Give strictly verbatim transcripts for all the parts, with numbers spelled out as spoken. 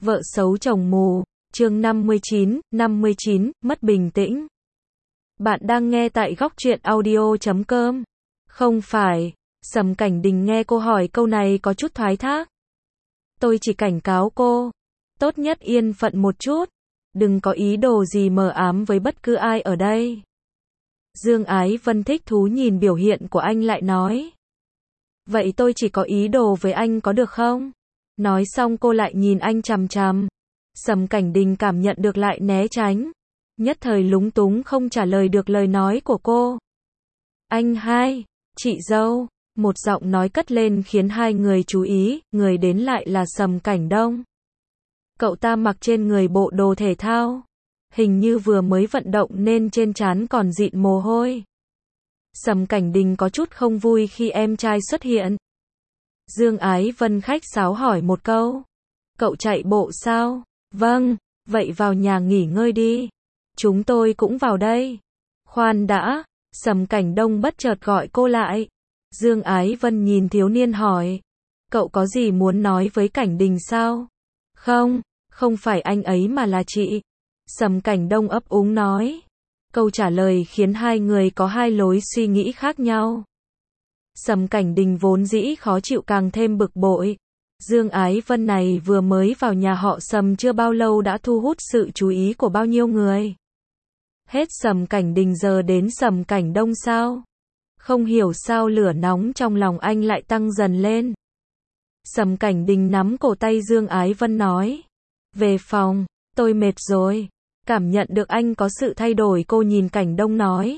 Vợ xấu chồng mù, chương năm mươi chín, năm mươi chín, mất bình tĩnh. Bạn đang nghe tại góc truyện audio chấm com. Không phải, Sầm Cảnh Đình nghe cô hỏi câu này có chút thoái thác. Tôi chỉ cảnh cáo cô, tốt nhất yên phận một chút, đừng có ý đồ gì mờ ám với bất cứ ai ở đây. Dương Ái Vân thích thú nhìn biểu hiện của anh lại nói. Vậy tôi chỉ có ý đồ với anh có được không? Nói xong cô lại nhìn anh chằm chằm. Sầm Cảnh Đình cảm nhận được lại né tránh. Nhất thời lúng túng không trả lời được lời nói của cô. Anh hai, chị dâu, một giọng nói cất lên khiến hai người chú ý, người đến lại là Sầm Cảnh Đông. Cậu ta mặc trên người bộ đồ thể thao. Hình như vừa mới vận động nên trên trán còn dịn mồ hôi. Sầm Cảnh Đình có chút không vui khi em trai xuất hiện. Dương Ái Vân khách sáo hỏi một câu. Cậu chạy bộ sao? Vâng, vậy vào nhà nghỉ ngơi đi. Chúng tôi cũng vào đây. Khoan đã, Sầm Cảnh Đông bất chợt gọi cô lại. Dương Ái Vân nhìn thiếu niên hỏi. Cậu có gì muốn nói với Cảnh Đình sao? Không, không phải anh ấy mà là chị. Sầm Cảnh Đông ấp úng nói. Câu trả lời khiến hai người có hai lối suy nghĩ khác nhau. Sầm Cảnh Đình vốn dĩ khó chịu càng thêm bực bội. Dương Ái Vân này vừa mới vào nhà họ Sầm chưa bao lâu đã thu hút sự chú ý của bao nhiêu người. Hết Sầm Cảnh Đình giờ đến Sầm Cảnh Đông sao? Không hiểu sao lửa nóng trong lòng anh lại tăng dần lên. Sầm Cảnh Đình nắm cổ tay Dương Ái Vân nói. Về phòng, tôi mệt rồi. Cảm nhận được anh có sự thay đổi cô nhìn Cảnh Đông nói.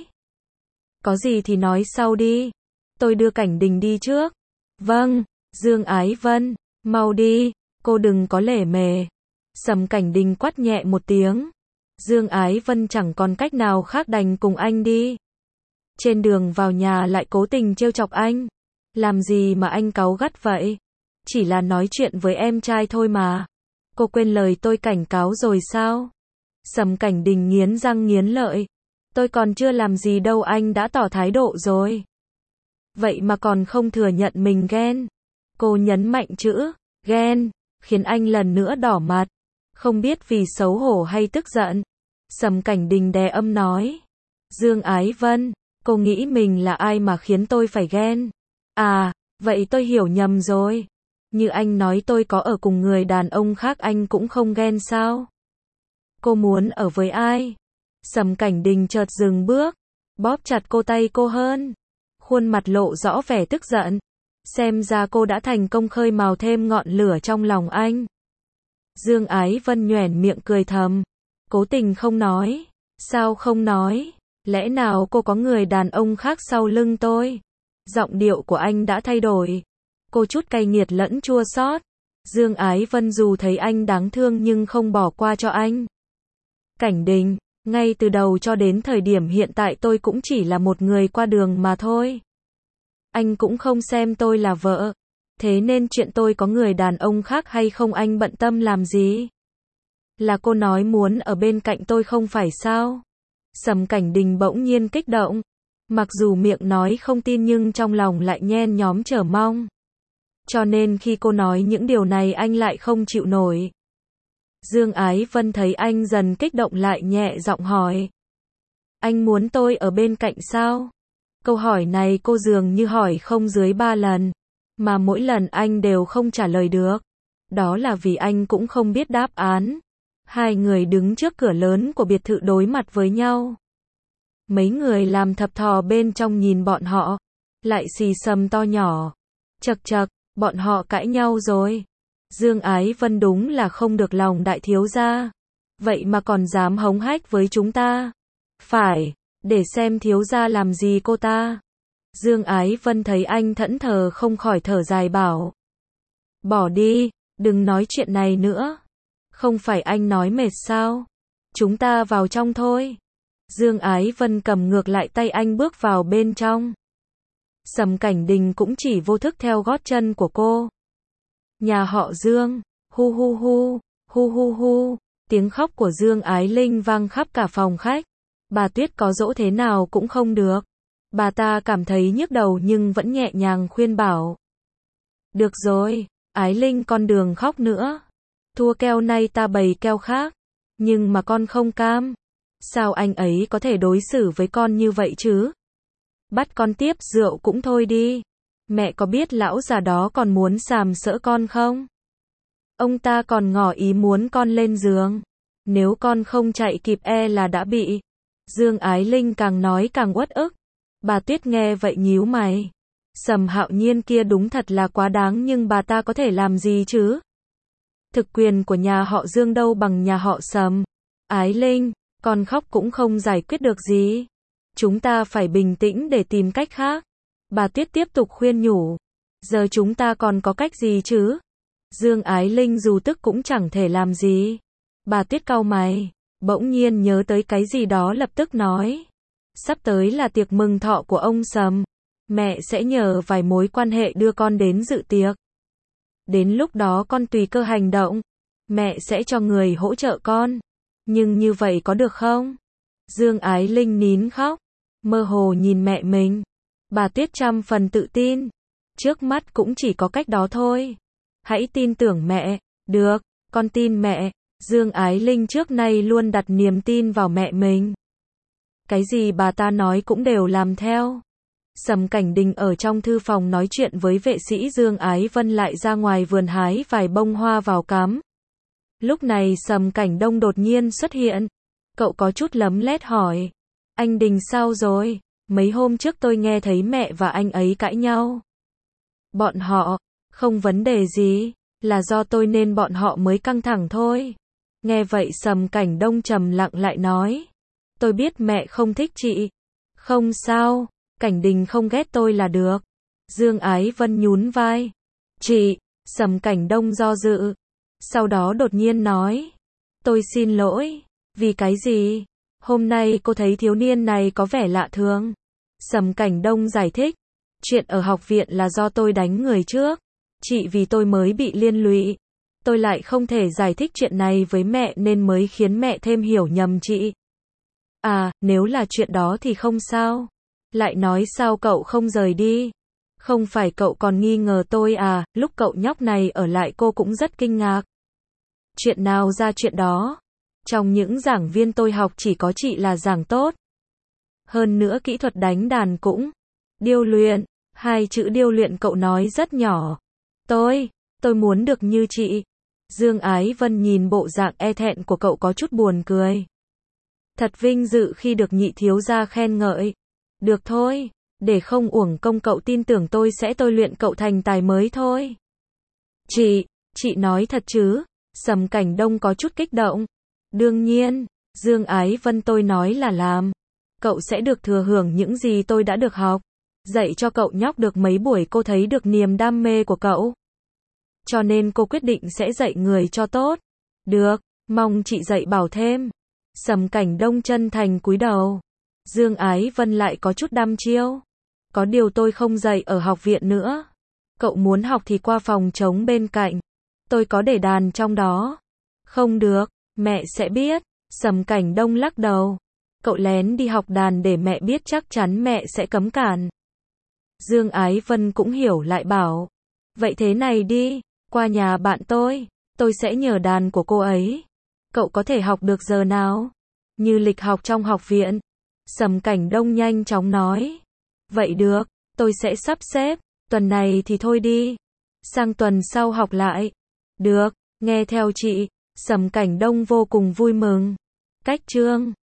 Có gì thì nói sau đi. Tôi đưa Cảnh Đình đi trước. Vâng, Dương Ái Vân, mau đi, cô đừng có lề mề. Sầm Cảnh Đình quát nhẹ một tiếng. Dương Ái Vân chẳng còn cách nào khác đành cùng anh đi. Trên đường vào nhà lại cố tình trêu chọc anh. Làm gì mà anh cáu gắt vậy? Chỉ là nói chuyện với em trai thôi mà. Cô quên lời tôi cảnh cáo rồi sao? Sầm Cảnh Đình nghiến răng nghiến lợi. Tôi còn chưa làm gì đâu anh đã tỏ thái độ rồi. Vậy mà còn không thừa nhận mình ghen. Cô nhấn mạnh chữ ghen, khiến anh lần nữa đỏ mặt. Không biết vì xấu hổ hay tức giận. Sầm Cảnh Đình đè âm nói. Dương Ái Vân, cô nghĩ mình là ai mà khiến tôi phải ghen? À, vậy tôi hiểu nhầm rồi. Như anh nói tôi có ở cùng người đàn ông khác anh cũng không ghen sao? Cô muốn ở với ai? Sầm Cảnh Đình chợt dừng bước, bóp chặt cô tay cô hơn. Khuôn mặt lộ rõ vẻ tức giận. Xem ra cô đã thành công khơi mào thêm ngọn lửa trong lòng anh. Dương Ái Vân nhoẻn miệng cười thầm. Cố tình không nói. Sao không nói? Lẽ nào cô có người đàn ông khác sau lưng tôi? Giọng điệu của anh đã thay đổi. Cô chút cay nghiệt lẫn chua xót. Dương Ái Vân dù thấy anh đáng thương nhưng không bỏ qua cho anh. Cảnh Đình, ngay từ đầu cho đến thời điểm hiện tại tôi cũng chỉ là một người qua đường mà thôi. Anh cũng không xem tôi là vợ. Thế nên chuyện tôi có người đàn ông khác hay không anh bận tâm làm gì? Là cô nói muốn ở bên cạnh tôi không phải sao? Sầm Cảnh Đình bỗng nhiên kích động. Mặc dù miệng nói không tin nhưng trong lòng lại nhen nhóm chờ mong. Cho nên khi cô nói những điều này anh lại không chịu nổi. Dương Ái Vân thấy anh dần kích động lại nhẹ giọng hỏi. Anh muốn tôi ở bên cạnh sao? Câu hỏi này cô dường như hỏi không dưới ba lần. Mà mỗi lần anh đều không trả lời được. Đó là vì anh cũng không biết đáp án. Hai người đứng trước cửa lớn của biệt thự đối mặt với nhau. Mấy người làm thập thò bên trong nhìn bọn họ. Lại xì xầm to nhỏ. Chậc chậc, bọn họ cãi nhau rồi. Dương Ái Vân đúng là không được lòng đại thiếu gia. Vậy mà còn dám hống hách với chúng ta. Phải, để xem thiếu gia làm gì cô ta. Dương Ái Vân thấy anh thẫn thờ không khỏi thở dài bảo. Bỏ đi, đừng nói chuyện này nữa. Không phải anh nói mệt sao? Chúng ta vào trong thôi. Dương Ái Vân cầm ngược lại tay anh bước vào bên trong. Sầm Cảnh Đình cũng chỉ vô thức theo gót chân của cô. Nhà họ Dương, hu hu hu, hu hu hu, tiếng khóc của Dương Ái Linh vang khắp cả phòng khách. Bà Tuyết có dỗ thế nào cũng không được. Bà ta cảm thấy nhức đầu nhưng vẫn nhẹ nhàng khuyên bảo. Được rồi, Ái Linh con đường khóc nữa. Thua keo nay ta bày keo khác. Nhưng mà con không cam. Sao anh ấy có thể đối xử với con như vậy chứ? Bắt con tiếp rượu cũng thôi đi. Mẹ có biết lão già đó còn muốn sàm sỡ con không? Ông ta còn ngỏ ý muốn con lên giường. Nếu con không chạy kịp e là đã bị. Dương Ái Linh càng nói càng uất ức. Bà Tuyết nghe vậy nhíu mày. Sầm Hạo Nhiên kia đúng thật là quá đáng, nhưng bà ta có thể làm gì chứ? Thực quyền của nhà họ Dương đâu bằng nhà họ Sầm. Ái Linh, con khóc cũng không giải quyết được gì. Chúng ta phải bình tĩnh để tìm cách khác. Bà Tuyết tiếp tục khuyên nhủ. Giờ chúng ta còn có cách gì chứ? Dương Ái Linh dù tức cũng chẳng thể làm gì. Bà Tuyết cau mày, bỗng nhiên nhớ tới cái gì đó lập tức nói. Sắp tới là tiệc mừng thọ của ông Sầm. Mẹ sẽ nhờ vài mối quan hệ đưa con đến dự tiệc. Đến lúc đó con tùy cơ hành động. Mẹ sẽ cho người hỗ trợ con. Nhưng như vậy có được không? Dương Ái Linh nín khóc, mơ hồ nhìn mẹ mình. Bà Tuyết trăm phần tự tin. Trước mắt cũng chỉ có cách đó thôi. Hãy tin tưởng mẹ. Được, con tin mẹ. Dương Ái Linh trước nay luôn đặt niềm tin vào mẹ mình. Cái gì bà ta nói cũng đều làm theo. Sầm Cảnh Đình ở trong thư phòng nói chuyện với vệ sĩ, Dương Ái Vân lại ra ngoài vườn hái vài bông hoa vào cắm. Lúc này Sầm Cảnh Đông đột nhiên xuất hiện. Cậu có chút lấm lét hỏi. Anh Đình sao rồi? Mấy hôm trước tôi nghe thấy mẹ và anh ấy cãi nhau. Bọn họ, không vấn đề gì, là do tôi nên bọn họ mới căng thẳng thôi. Nghe vậy Sầm Cảnh Đông trầm lặng lại nói. Tôi biết mẹ không thích chị. Không sao, Cảnh Đình không ghét tôi là được. Dương Ái Vân nhún vai. Chị, Sầm Cảnh Đông do dự. Sau đó đột nhiên nói. Tôi xin lỗi. Vì cái gì? Hôm nay cô thấy thiếu niên này có vẻ lạ thường. Sầm Cảnh Đông giải thích. Chuyện ở học viện là do tôi đánh người trước. Chị vì tôi mới bị liên lụy. Tôi lại không thể giải thích chuyện này với mẹ nên mới khiến mẹ thêm hiểu nhầm chị. À, nếu là chuyện đó thì không sao. Lại nói sao cậu không rời đi? Không phải cậu còn nghi ngờ tôi à? Lúc cậu nhóc này ở lại cô cũng rất kinh ngạc. Chuyện nào ra chuyện đó? Trong những giảng viên tôi học chỉ có chị là giảng tốt. Hơn nữa kỹ thuật đánh đàn cũng điêu luyện. Hai chữ điêu luyện cậu nói rất nhỏ. Tôi, tôi muốn được như chị. Dương Ái Vân nhìn bộ dạng e thẹn của cậu có chút buồn cười. Thật vinh dự khi được nhị thiếu gia khen ngợi. Được thôi, để không uổng công cậu tin tưởng tôi sẽ tôi luyện cậu thành tài mới thôi. Chị, chị nói thật chứ? Sầm Cảnh Đông có chút kích động. Đương nhiên, Dương Ái Vân tôi nói là làm. Cậu sẽ được thừa hưởng những gì tôi đã được học. Dạy cho cậu nhóc được mấy buổi cô thấy được niềm đam mê của cậu. Cho nên cô quyết định sẽ dạy người cho tốt. Được, mong chị dạy bảo thêm. Sầm Cảnh Đông chân thành cúi đầu. Dương Ái Vân lại có chút đăm chiêu. Có điều tôi không dạy ở học viện nữa. Cậu muốn học thì qua phòng trống bên cạnh. Tôi có để đàn trong đó. Không được, mẹ sẽ biết. Sầm Cảnh Đông lắc đầu. Cậu lén đi học đàn để mẹ biết chắc chắn mẹ sẽ cấm cản. Dương Ái Vân cũng hiểu lại bảo. Vậy thế này đi, qua nhà bạn tôi. Tôi sẽ nhờ đàn của cô ấy. Cậu có thể học được giờ nào? Như lịch học trong học viện. Sầm Cảnh Đông nhanh chóng nói. Vậy được, tôi sẽ sắp xếp. Tuần này thì thôi đi. Sang tuần sau học lại. Được, nghe theo chị. Sầm Cảnh Đông vô cùng vui mừng. Cách chương